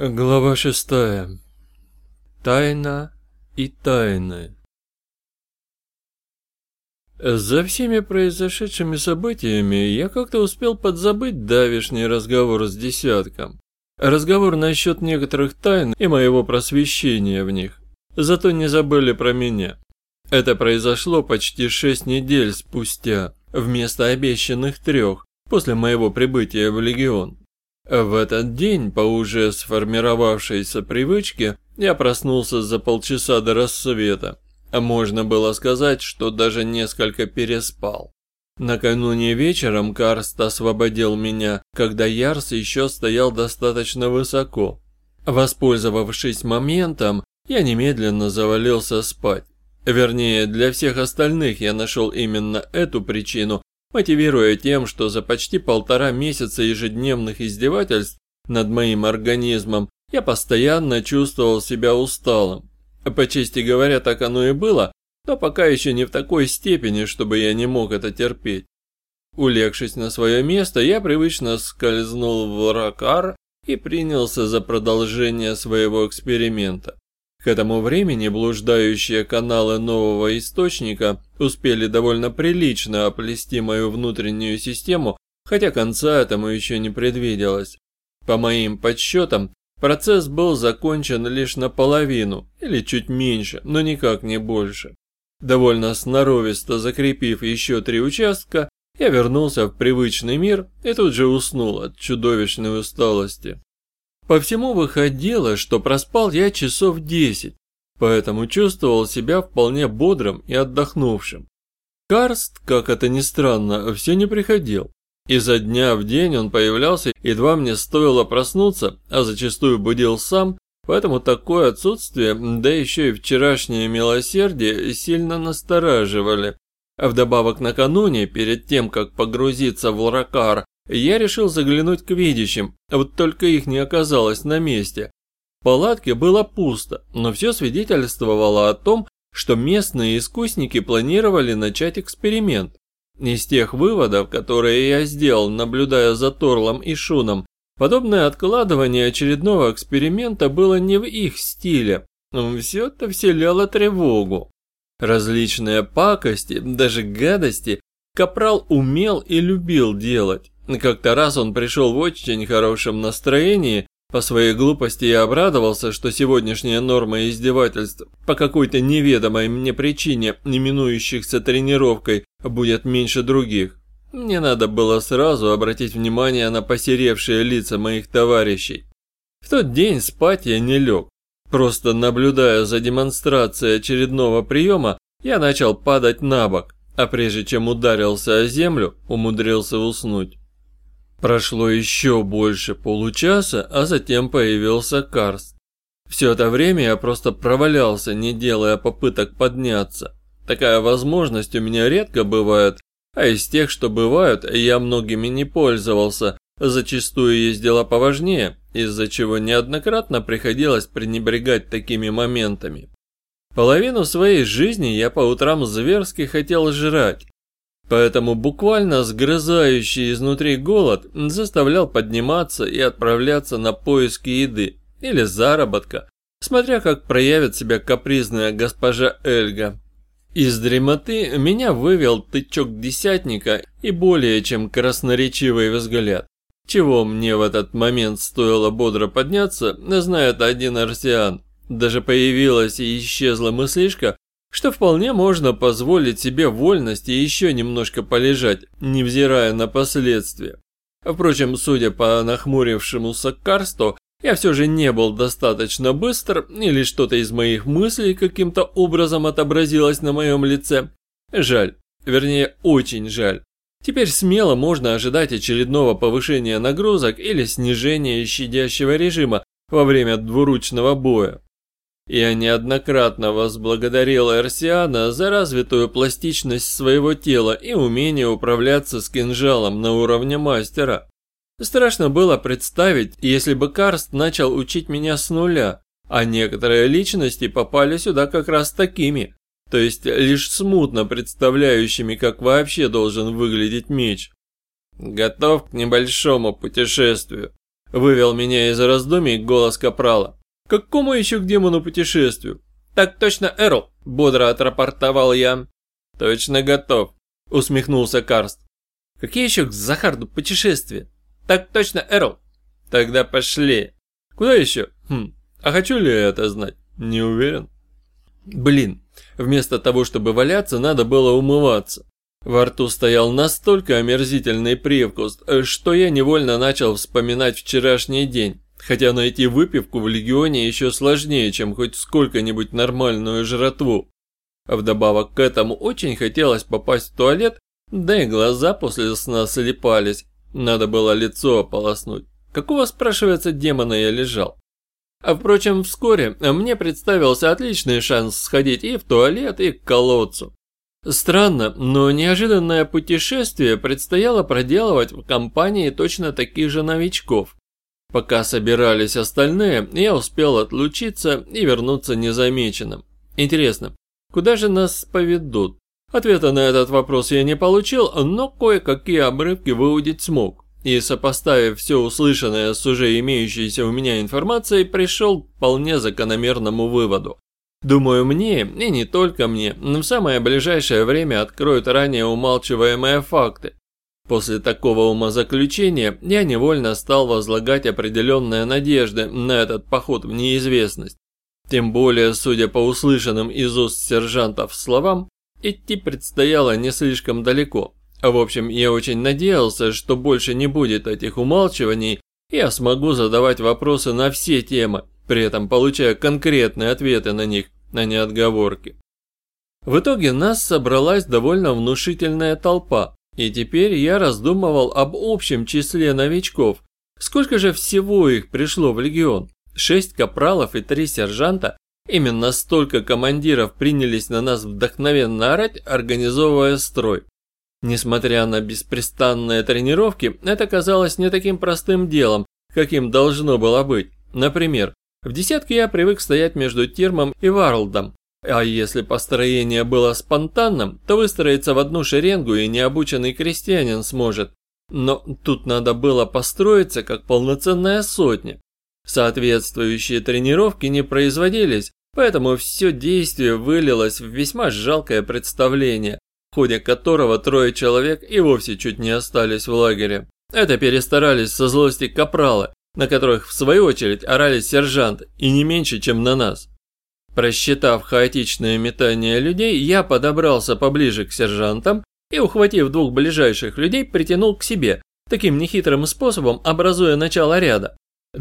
Глава 6. Тайна и тайны. За всеми произошедшими событиями я как-то успел подзабыть давешний разговор с десятком. Разговор насчет некоторых тайн и моего просвещения в них. Зато не забыли про меня. Это произошло почти 6 недель спустя, вместо обещанных 3, после моего прибытия в Легион. В этот день, по уже сформировавшейся привычке, я проснулся за полчаса до рассвета. Можно было сказать, что даже несколько переспал. Накануне вечером Карст освободил меня, когда Ярс еще стоял достаточно высоко. Воспользовавшись моментом, я немедленно завалился спать. Вернее, для всех остальных я нашел именно эту причину, мотивируя тем, что за почти 1,5 месяца ежедневных издевательств над моим организмом я постоянно чувствовал себя усталым. По чести говоря, так оно и было, но пока еще не в такой степени, чтобы я не мог это терпеть. Улегшись на свое место, я привычно скользнул в Ракар и принялся за продолжение своего эксперимента. К этому времени блуждающие каналы нового источника успели довольно прилично оплести мою внутреннюю систему, хотя конца этому еще не предвиделось. По моим подсчетам, процесс был закончен лишь наполовину, или чуть меньше, но никак не больше. Довольно сноровисто закрепив еще 3 участка, я вернулся в привычный мир и тут же уснул от чудовищной усталости. По всему выходило, что проспал я часов 10, поэтому чувствовал себя вполне бодрым и отдохнувшим. Карст, как это ни странно, все не приходил. Изо дня в день он появлялся, едва мне стоило проснуться, а зачастую будил сам, поэтому такое отсутствие, да еще и вчерашнее милосердие сильно настораживали. А вдобавок накануне, перед тем, как погрузиться в Ракар, я решил заглянуть к видящим, вот только их не оказалось на месте. В палатке было пусто, но все свидетельствовало о том, что местные искусники планировали начать эксперимент. Из тех выводов, которые я сделал, наблюдая за Торлом и Шуном, подобное откладывание очередного эксперимента было не в их стиле. Все это вселяло тревогу. Различные пакости, даже гадости, Капрал умел и любил делать. Как-то раз он пришел в очень хорошем настроении. По своей глупости я обрадовался, что сегодняшняя норма издевательств по какой-то неведомой мне причине, именующихся тренировкой, будет меньше других. Мне надо было сразу обратить внимание на посеревшие лица моих товарищей. В тот день спать я не лег. Просто наблюдая за демонстрацией очередного приема, я начал падать на бок, а прежде чем ударился о землю, умудрился уснуть. Прошло еще больше получаса, а затем появился Карст. Все это время я просто провалялся, не делая попыток подняться. Такая возможность у меня редко бывает, а из тех, что бывают, я многими не пользовался. Зачастую есть дела поважнее, из-за чего неоднократно приходилось пренебрегать такими моментами. Половину своей жизни я по утрам зверски хотел жрать. Поэтому буквально сгрызающий изнутри голод заставлял подниматься и отправляться на поиски еды или заработка, смотря как проявит себя капризная госпожа Эльга. Из дремоты меня вывел тычок десятника и более чем красноречивый взгляд. Чего мне в этот момент стоило бодро подняться, знает один арсиан. Даже появилась и исчезла мыслишка, что вполне можно позволить себе вольность и еще немножко полежать, невзирая на последствия. Впрочем, судя по нахмурившемуся Карсту, я все же не был достаточно быстр, или что-то из моих мыслей каким-то образом отобразилось на моем лице. Жаль, вернее, очень жаль. Теперь смело можно ожидать очередного повышения нагрузок или снижения щадящего режима во время двуручного боя. Я неоднократно возблагодарил Эрсиана за развитую пластичность своего тела и умение управляться с кинжалом на уровне мастера. Страшно было представить, если бы Карст начал учить меня с нуля, а некоторые личности попали сюда как раз такими, то есть лишь смутно представляющими, как вообще должен выглядеть меч. Готов к небольшому путешествию. Вывел меня из раздумий голос капрала. Какому еще к демону путешествию? Так точно, Эрл, бодро отрапортовал я. Точно готов, усмехнулся Карст. Какие еще к Захарду путешествия? Так точно, Эрл. Тогда пошли. Куда еще? А хочу ли я это знать? Не уверен. Блин, вместо того, чтобы валяться, надо было умываться. Во рту стоял настолько омерзительный привкус, что я невольно начал вспоминать вчерашний день. Хотя найти выпивку в Легионе еще сложнее, чем хоть сколько-нибудь нормальную жратву. А вдобавок к этому очень хотелось попасть в туалет, да и глаза после сна слепались. Надо было лицо ополоснуть. Какого, спрашивается, демона я лежал? А впрочем, вскоре мне представился отличный шанс сходить и в туалет, и к колодцу. Странно, но неожиданное путешествие предстояло проделывать в компании точно таких же новичков. Пока собирались остальные, я успел отлучиться и вернуться незамеченным. Интересно, куда же нас поведут? Ответа на этот вопрос я не получил, но кое-какие обрывки выудить смог. И, сопоставив все услышанное с уже имеющейся у меня информацией, пришел к вполне закономерному выводу. Думаю, мне, и не только мне, в самое ближайшее время откроют ранее умалчиваемые факты. После такого умозаключения я невольно стал возлагать определенные надежды на этот поход в неизвестность. Тем более, судя по услышанным из уст сержантов словам, идти предстояло не слишком далеко. В общем, я очень надеялся, что больше не будет этих умалчиваний, и я смогу задавать вопросы на все темы, при этом получая конкретные ответы на них, а не отговорки. В итоге нас собралась довольно внушительная толпа, и теперь я раздумывал об общем числе новичков. Сколько же всего их пришло в Легион? 6 капралов и 3 сержанта? Именно столько командиров принялись на нас вдохновенно орать, организовывая строй. Несмотря на беспрестанные тренировки, это казалось не таким простым делом, каким должно было быть. Например, в десятке я привык стоять между Тирмом и Варлдом, а если построение было спонтанным, то выстроиться в одну шеренгу и необученный крестьянин сможет. Но тут надо было построиться как полноценная сотня. Соответствующие тренировки не производились, поэтому все действие вылилось в весьма жалкое представление, в ходе которого 3 человек и вовсе чуть не остались в лагере. Это перестарались со злости капралы, на которых в свою очередь орали сержанты, и не меньше, чем на нас. Просчитав хаотичное метание людей, я подобрался поближе к сержантам и, ухватив 2 ближайших людей, притянул к себе, таким нехитрым способом образуя начало ряда.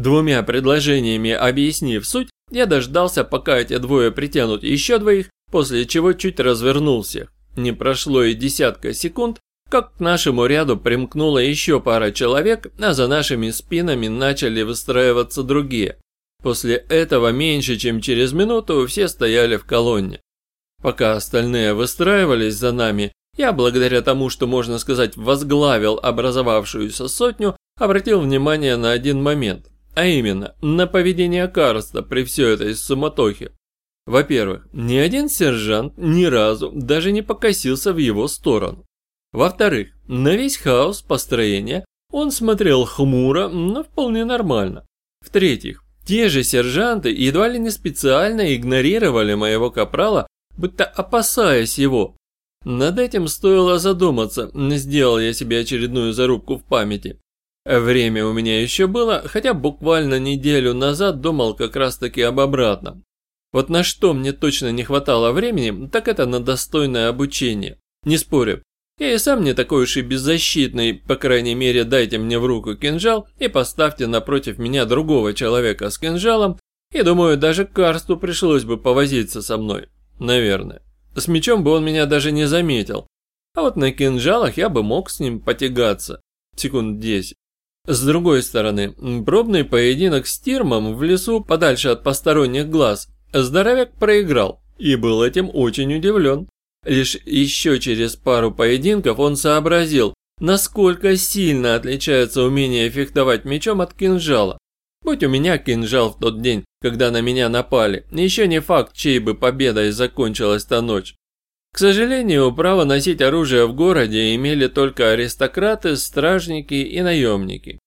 2 предложениями объяснив суть, я дождался, пока эти 2 притянут еще 2, после чего чуть развернул всех. Не прошло и десятка секунд, как к нашему ряду примкнула еще пара человек, а за нашими спинами начали выстраиваться другие. После этого меньше чем через минуту все стояли в колонне. Пока остальные выстраивались за нами, я, благодаря тому, что, можно сказать, возглавил образовавшуюся сотню, обратил внимание на один момент, а именно на поведение Карста при всей этой суматохе. Во-первых, ни один сержант ни разу даже не покосился в его сторону. Во-вторых, на весь хаос построения он смотрел хмуро, но вполне нормально. В-третьих, те же сержанты едва ли не специально игнорировали моего капрала, будто опасаясь его. Над этим стоило задуматься, сделал я себе очередную зарубку в памяти. Время у меня еще было, хотя буквально неделю назад думал как раз таки об обратном. Вот на что мне точно не хватало времени, так это на достойное обучение. Не спорю, я и сам не такой уж и беззащитный, по крайней мере дайте мне в руку кинжал и поставьте напротив меня другого человека с кинжалом, и думаю, даже Карсту пришлось бы повозиться со мной, наверное. С мечом бы он меня даже не заметил, а вот на кинжалах я бы мог с ним потягаться, секунд 10. С другой стороны, пробный поединок с Тирмом в лесу подальше от посторонних глаз здоровяк проиграл и был этим очень удивлен. Лишь еще через пару поединков он сообразил, насколько сильно отличается умение фехтовать мечом от кинжала. Будь у меня кинжал в тот день, когда на меня напали, еще не факт, чьей бы победой закончилась та ночь. К сожалению, право носить оружие в городе имели только аристократы, стражники и наемники.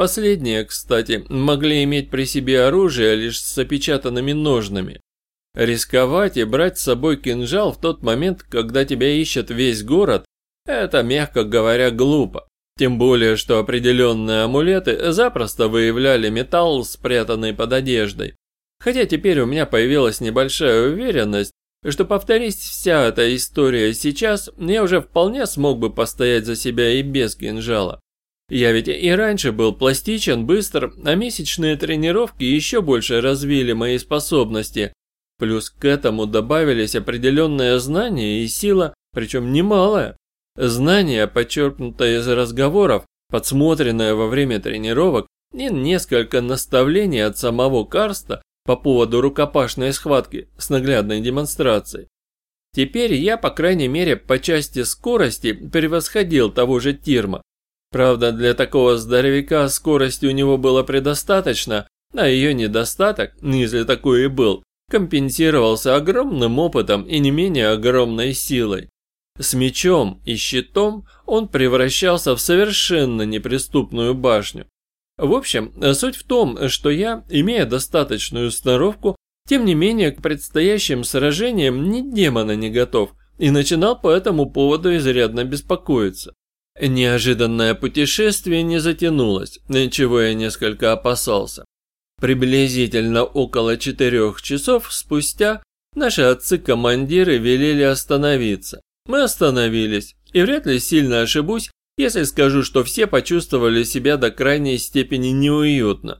Последние, кстати, могли иметь при себе оружие лишь с опечатанными ножнами. Рисковать и брать с собой кинжал в тот момент, когда тебя ищет весь город, это, мягко говоря, глупо. Тем более, что определенные амулеты запросто выявляли металл, спрятанный под одеждой. Хотя теперь у меня появилась небольшая уверенность, что повторись вся эта история сейчас, я уже вполне смог бы постоять за себя и без кинжала. Я ведь и раньше был пластичен, быстр, а месячные тренировки еще больше развили мои способности. Плюс к этому добавились определенные знания и сила, причем немалая. Знания, подчеркнутые из разговоров, подсмотренные во время тренировок, и несколько наставлений от самого Карста по поводу рукопашной схватки с наглядной демонстрацией. Теперь я, по крайней мере, по части скорости превосходил того же Тирма. Правда, для такого здоровяка скорости у него было предостаточно, а ее недостаток, если такой и был, компенсировался огромным опытом и не менее огромной силой. С мечом и щитом он превращался в совершенно неприступную башню. В общем, суть в том, что я, имея достаточную сноровку, тем не менее к предстоящим сражениям ни демона не готов и начинал по этому поводу изрядно беспокоиться. Неожиданное путешествие не затянулось, чего я несколько опасался. Приблизительно около 4 часов спустя наши отцы-командиры велели остановиться. Мы остановились, и вряд ли сильно ошибусь, если скажу, что все почувствовали себя до крайней степени неуютно.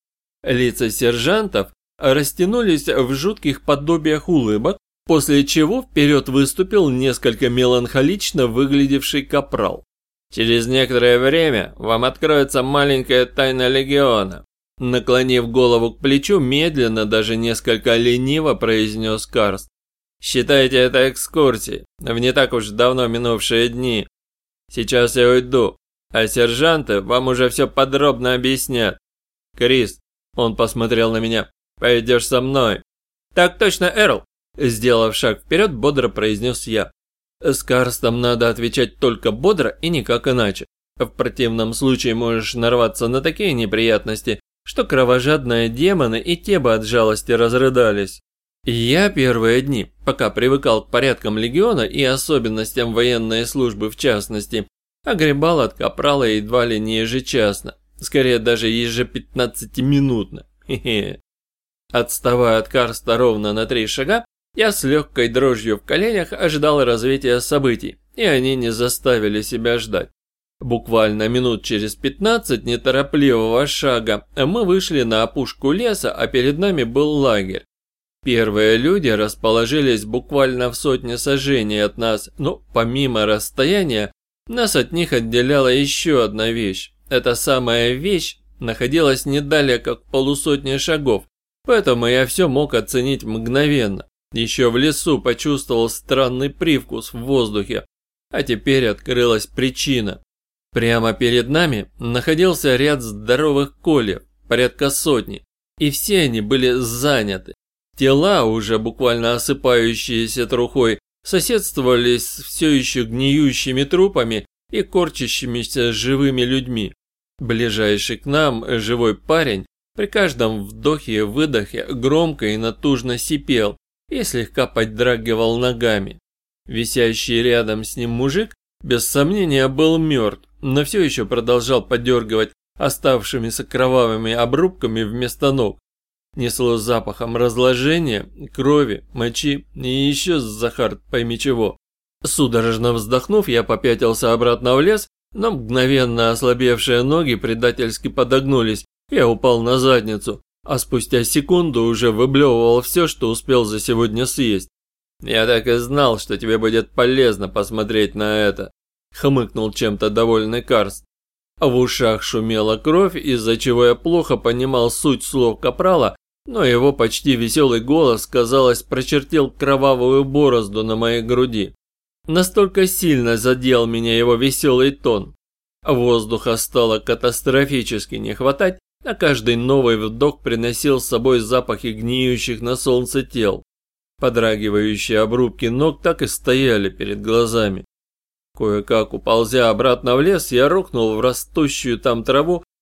Лица сержантов растянулись в жутких подобиях улыбок, после чего вперед выступил несколько меланхолично выглядевший капрал. «Через некоторое время вам откроется маленькая тайна легиона», наклонив голову к плечу, медленно, даже несколько лениво произнес Карст. «Считайте это экскурсией в не так уж давно минувшие дни. Сейчас я уйду, а сержанты вам уже все подробно объяснят. Крис», он посмотрел на меня, «пойдешь со мной». «Так точно, Эрл», сделав шаг вперед, бодро произнес я. С Карстом надо отвечать только бодро и никак иначе. В противном случае можешь нарваться на такие неприятности, что кровожадные демоны и те бы от жалости разрыдались. Я первые дни, пока привыкал к порядкам легиона и особенностям военной службы в частности, огребал от капрала едва ли не ежечасно, скорее даже ежепятнадцатиминутно. Хе-хе. Отставая от Карста ровно на 3 шага, я с легкой дрожью в коленях ожидал развития событий, и они не заставили себя ждать. Буквально минут через 15 неторопливого шага мы вышли на опушку леса, а перед нами был лагерь. Первые люди расположились буквально в 100 саженей от нас, но помимо расстояния, нас от них отделяла еще одна вещь. Эта самая вещь находилась не далее как в 100 шагов, поэтому я все мог оценить мгновенно. Еще в лесу почувствовал странный привкус в воздухе, а теперь открылась причина. Прямо перед нами находился ряд здоровых кольев, порядка 100, и все они были заняты. Тела, уже буквально осыпающиеся трухой, соседствовали с все еще гниющими трупами и корчащимися живыми людьми. Ближайший к нам живой парень при каждом вдохе и выдохе громко и натужно сипел и слегка подрагивал ногами. Висящий рядом с ним мужик без сомнения был мертв, но все еще продолжал подергивать оставшимися кровавыми обрубками вместо ног. Несло запахом разложения, крови, мочи и еще Захар пойми чего. Судорожно вздохнув, я попятился обратно в лес, но мгновенно ослабевшие ноги предательски подогнулись, я упал на задницу, а спустя секунду уже выблевывал все, что успел за сегодня съесть. «Я так и знал, что тебе будет полезно посмотреть на это», — хмыкнул чем-то довольный Карст. В ушах шумела кровь, из-за чего я плохо понимал суть слов капрала, но его почти веселый голос, казалось, прочертил кровавую борозду на моей груди. Настолько сильно задел меня его веселый тон. Воздуха стало катастрофически не хватать, а каждый новый вдох приносил с собой запахи гниющих на солнце тел. Подрагивающие обрубки ног так и стояли перед глазами. Кое-как уползя обратно в лес, я рухнул в растущую там траву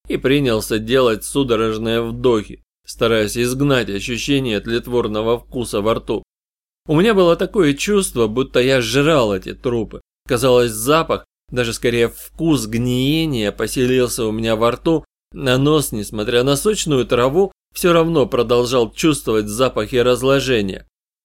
и принялся делать судорожные вдохи, стараясь изгнать ощущение тлетворного вкуса во рту. У меня было такое чувство, будто я жрал эти трупы. Казалось, запах, даже скорее вкус гниения поселился у меня во рту, а нос, несмотря на сочную траву, все равно продолжал чувствовать запахи разложения.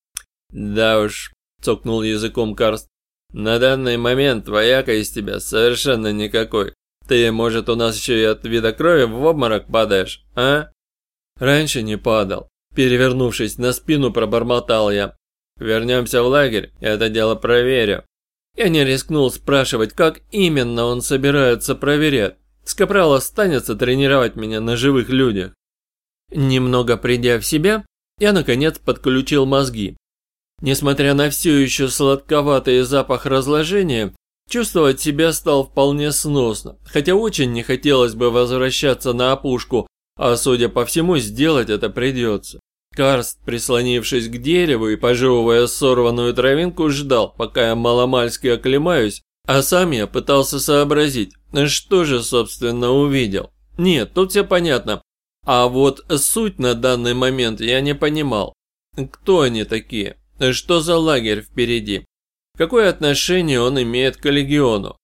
«Да уж», – цокнул языком Карст, – «на данный момент вояка из тебя совершенно никакой. Ты, может, у нас еще и от вида крови в обморок падаешь, а?» «Раньше не падал», – перевернувшись на спину, пробормотал я. «Вернемся в лагерь, я это дело проверю». Я не рискнул спрашивать, как именно он собирается проверять. Скапрал останется тренировать меня на живых людях. Немного придя в себя, я наконец подключил мозги. Несмотря на все еще сладковатый запах разложения, чувствовать себя стал вполне сносно, хотя очень не хотелось бы возвращаться на опушку, а судя по всему, сделать это придется. Карст, прислонившись к дереву и пожевывая сорванную травинку, ждал, пока я маломальски оклемаюсь, а сам я пытался сообразить, что же, собственно, увидел. Нет, тут все понятно. А вот суть на данный момент я не понимал. Кто они такие? Что за лагерь впереди? Какое отношение он имеет к легиону?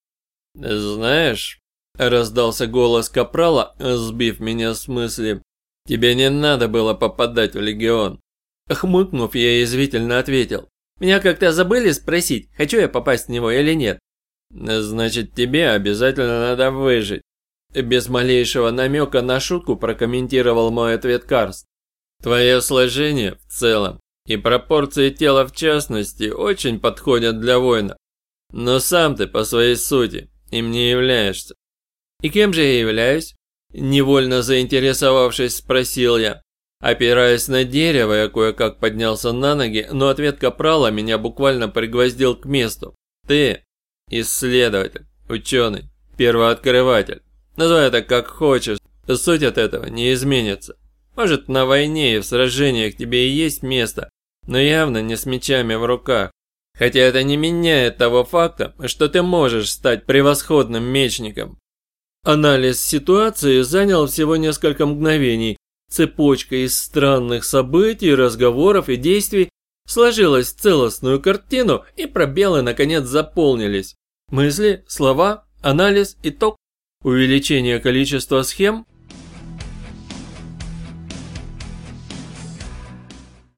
«Знаешь», – раздался голос капрала, сбив меня с мысли, – «тебе не надо было попадать в легион». Хмыкнув, я язвительно ответил. «Меня как-то забыли спросить, хочу я попасть в него или нет?» «Значит, тебе обязательно надо выжить». Без малейшего намека на шутку прокомментировал мой ответ Карст. «Твое сложение в целом и пропорции тела в частности очень подходят для воина. Но сам ты по своей сути им не являешься». «И кем же я являюсь?» Невольно заинтересовавшись, спросил я. Опираясь на дерево, я кое-как поднялся на ноги, но ответ капрала меня буквально пригвоздил к месту. «Ты исследователь, ученый, первооткрыватель. Называй это как хочешь, суть от этого не изменится. Может, на войне и в сражениях тебе и есть место, но явно не с мечами в руках. Хотя это не меняет того факта, что ты можешь стать превосходным мечником». Анализ ситуации занял всего несколько мгновений. Цепочка из странных событий, разговоров и действий сложилась в целостную картину, и пробелы наконец заполнились. Мысли, слова, анализ, итог. Увеличение количества схем,